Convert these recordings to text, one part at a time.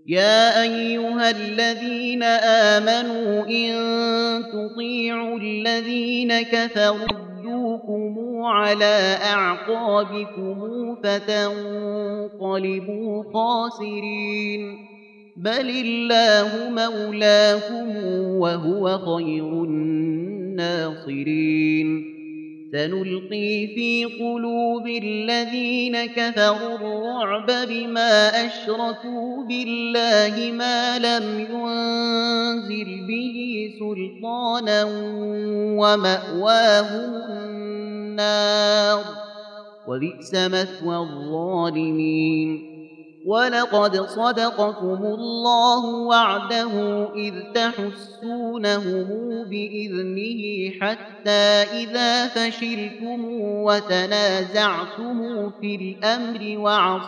يا أيها الذين آمنوا إن تطيعوا الذين كفروا يردوكم على أعقابكم فتنقلبوا خاسرين بل الله مولاكم وهو خير الناصرين سنلقي في قلوب الذين كفروا الرعب بما أشركوا بالله ما لم ينزل به سلطانا ومأواهم النار وبئس مثوى الظالمين ولقد صدقكم الله وعده إذ تحسونهم بإذنه حتى إذا فشلتم وتنازعتم في الأمر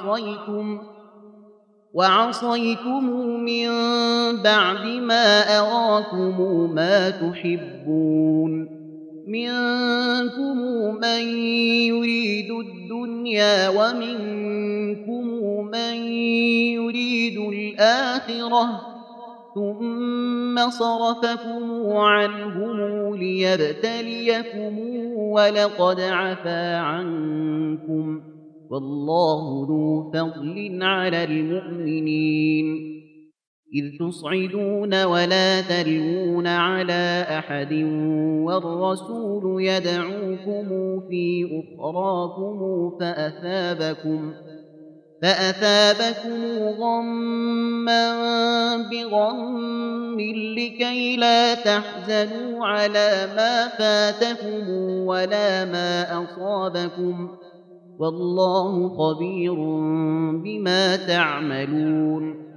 وعصيتم من بعد ما أراكم ما تحبون منكم من يريد الدنيا ومنكم من يريد الآخرة ثم صرفكم عنهم ليبتليكم ولقد عفا عنكم والله ذو فضل على المؤمنين إذ تصعدون ولا تلوون على أحد والرسول يدعوكم في أخراكم فأثابكم غما بغم لكي لا تحزنوا على ما فاتكم ولا ما أصابكم والله خبير بما تعملون